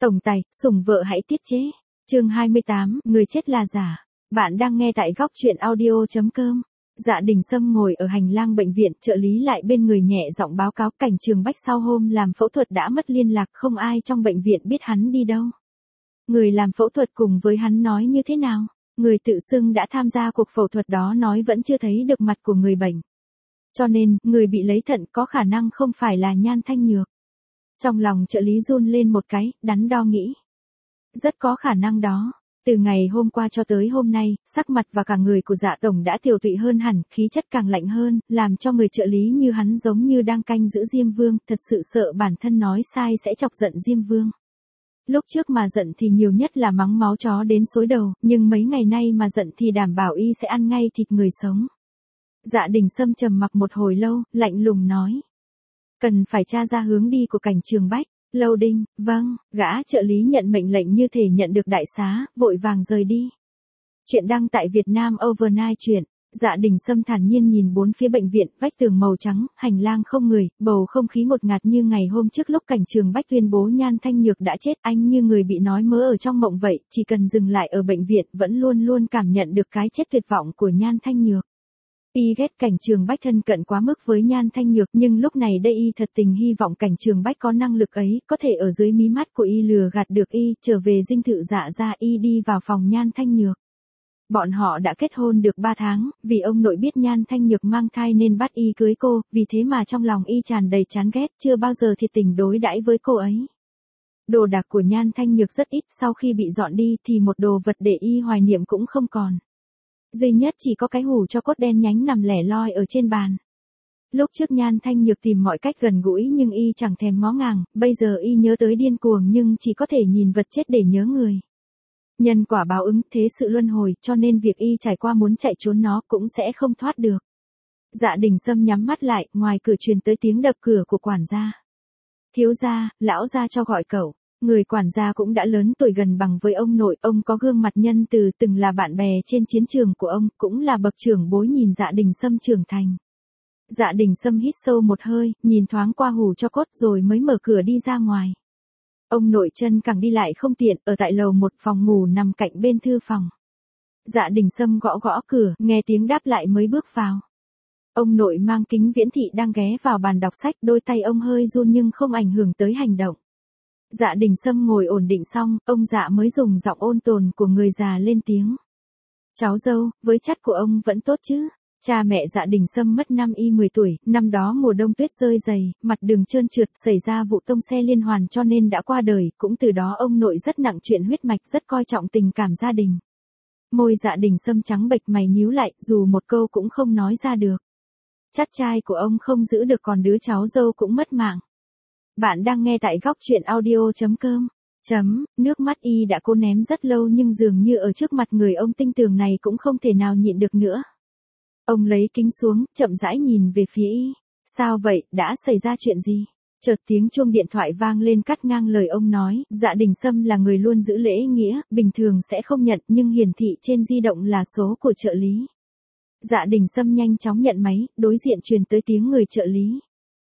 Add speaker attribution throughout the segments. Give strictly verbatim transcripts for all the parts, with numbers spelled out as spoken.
Speaker 1: Tổng tài, sủng vợ hãy tiết chế. Chương hai mươi tám, người chết là giả. Bạn đang nghe tại góc truyện audio chấm com. Dạ Đình Sâm ngồi ở hành lang bệnh viện, trợ lý lại bên người nhẹ giọng báo cáo Cảnh Trường Bách sau hôm làm phẫu thuật đã mất liên lạc, không ai trong bệnh viện biết hắn đi đâu. Người làm phẫu thuật cùng với hắn nói như thế nào? Người tự xưng đã tham gia cuộc phẫu thuật đó nói vẫn chưa thấy được mặt của người bệnh. Cho nên, người bị lấy thận có khả năng không phải là Nhan Thanh Nhược. Trong lòng trợ lý run lên một cái, đắn đo nghĩ. Rất có khả năng đó. Từ ngày hôm qua cho tới hôm nay, sắc mặt và cả người của Dạ Tổng đã tiều tụy hơn hẳn, khí chất càng lạnh hơn, làm cho người trợ lý như hắn giống như đang canh giữ Diêm Vương, thật sự sợ bản thân nói sai sẽ chọc giận Diêm Vương. Lúc trước mà giận thì nhiều nhất là mắng máu chó đến xối đầu, nhưng mấy ngày nay mà giận thì đảm bảo y sẽ ăn ngay thịt người sống. Dạ Đình Sâm trầm mặc một hồi lâu, lạnh lùng nói. Cần phải tra ra hướng đi của Cảnh Trường Bách. Lâu Đinh, vâng, gã trợ lý nhận mệnh lệnh như thể nhận được đại xá, vội vàng rời đi. Chuyện đăng tại Việt Nam Overnight truyện. Dạ Đình Sâm thản nhiên nhìn bốn phía bệnh viện, vách tường màu trắng, hành lang không người, bầu không khí ngột ngạt như ngày hôm trước lúc Cảnh Trường Bách tuyên bố Nhan Thanh Nhược đã chết, anh như người bị nói mớ ở trong mộng vậy, chỉ cần dừng lại ở bệnh viện vẫn luôn luôn cảm nhận được cái chết tuyệt vọng của Nhan Thanh Nhược. Y ghét Cảnh Trường Bách thân cận quá mức với Nhan Thanh Nhược, nhưng lúc này đây y thật tình hy vọng Cảnh Trường Bách có năng lực ấy, có thể ở dưới mí mắt của y lừa gạt được y, trở về dinh thự Dạ ra y đi vào phòng Nhan Thanh Nhược. Bọn họ đã kết hôn được ba tháng, vì ông nội biết Nhan Thanh Nhược mang thai nên bắt y cưới cô, vì thế mà trong lòng y tràn đầy chán ghét, chưa bao giờ thiệt tình đối đãi với cô ấy. Đồ đạc của Nhan Thanh Nhược rất ít, sau khi bị dọn đi thì một đồ vật để y hoài niệm cũng không còn. Duy nhất chỉ có cái hũ cho cốt đen nhánh nằm lẻ loi ở trên bàn. Lúc trước Nhan Thanh Nhược tìm mọi cách gần gũi nhưng y chẳng thèm ngó ngàng, bây giờ y nhớ tới điên cuồng nhưng chỉ có thể nhìn vật chết để nhớ người. Nhân quả báo ứng, thế sự luân hồi, cho nên việc y trải qua muốn chạy trốn nó cũng sẽ không thoát được. Dạ Đình Sâm nhắm mắt lại, ngoài cửa truyền tới tiếng đập cửa của quản gia. Thiếu gia, lão gia cho gọi cậu. Người quản gia cũng đã lớn tuổi gần bằng với ông nội, ông có gương mặt nhân từ, từng là bạn bè trên chiến trường của ông, cũng là bậc trưởng bối nhìn Dạ Đình Sâm trưởng thành. Dạ Đình Sâm hít sâu một hơi, nhìn thoáng qua hũ cho cốt rồi mới mở cửa đi ra ngoài. Ông nội chân càng đi lại không tiện, ở tại lầu một phòng ngủ nằm cạnh bên thư phòng. Dạ Đình Sâm gõ gõ cửa, nghe tiếng đáp lại mới bước vào. Ông nội mang kính viễn thị đang ghé vào bàn đọc sách, đôi tay ông hơi run nhưng không ảnh hưởng tới hành động. Dạ Đình Sâm ngồi ổn định xong, ông Dạ mới dùng giọng ôn tồn của người già lên tiếng. Cháu dâu, với chắt của ông vẫn tốt chứ? Cha mẹ Dạ Đình Sâm mất năm y mười tuổi, năm đó mùa đông tuyết rơi dày, mặt đường trơn trượt, xảy ra vụ tông xe liên hoàn cho nên đã qua đời, cũng từ đó ông nội rất nặng chuyện huyết mạch, rất coi trọng tình cảm gia đình. Môi Dạ Đình Sâm trắng bệch, mày nhíu lại, dù một câu cũng không nói ra được. Chắt trai của ông không giữ được, còn đứa cháu dâu cũng mất mạng. Bạn đang nghe tại góc truyện audio chấm com. Chấm, nước mắt y đã cố ném rất lâu nhưng dường như ở trước mặt người ông tinh tường này cũng không thể nào nhịn được nữa. Ông lấy kính xuống, chậm rãi nhìn về phía y. Sao vậy, đã xảy ra chuyện gì? Chợt tiếng chuông điện thoại vang lên cắt ngang lời ông nói. Dạ Đình Sâm là người luôn giữ lễ nghĩa, bình thường sẽ không nhận nhưng hiển thị trên di động là số của trợ lý. Dạ Đình Sâm nhanh chóng nhận máy, đối diện truyền tới tiếng người trợ lý.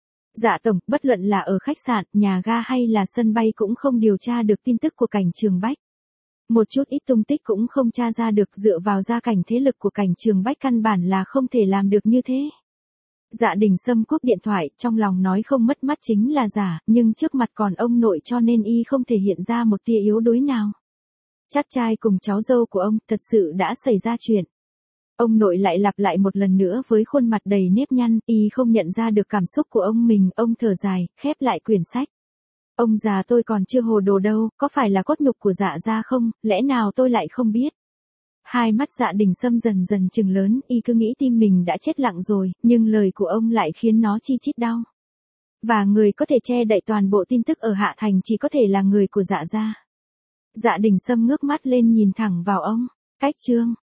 Speaker 1: Dạ Tổng, bất luận là ở khách sạn, nhà ga hay là sân bay cũng không điều tra được tin tức của Cảnh Trường Bách. Một chút ít tung tích cũng không tra ra được, dựa vào gia cảnh thế lực của Cảnh Trường Bách căn bản là không thể làm được như thế. Dạ Đình Sâm cúp điện thoại, trong lòng nói không mất mắt chính là giả, nhưng trước mặt còn ông nội cho nên y không thể hiện ra một tia yếu đuối nào. Chắt trai cùng cháu dâu của ông, thật sự đã xảy ra chuyện. Ông nội lại lặp lại một lần nữa với khuôn mặt đầy nếp nhăn, y không nhận ra được cảm xúc của ông mình, ông thở dài, khép lại quyển sách. Ông già tôi còn chưa hồ đồ đâu, có phải là cốt nhục của Dạ gia không, lẽ nào tôi lại không biết. Hai mắt Dạ Đình Sâm dần dần trừng lớn, y cứ nghĩ tim mình đã chết lặng rồi, nhưng lời của ông lại khiến nó chi chít đau. Và người có thể che đậy toàn bộ tin tức ở Hạ Thành chỉ có thể là người của Dạ gia. Dạ Đình Sâm ngước mắt lên nhìn thẳng vào ông. Cách chương,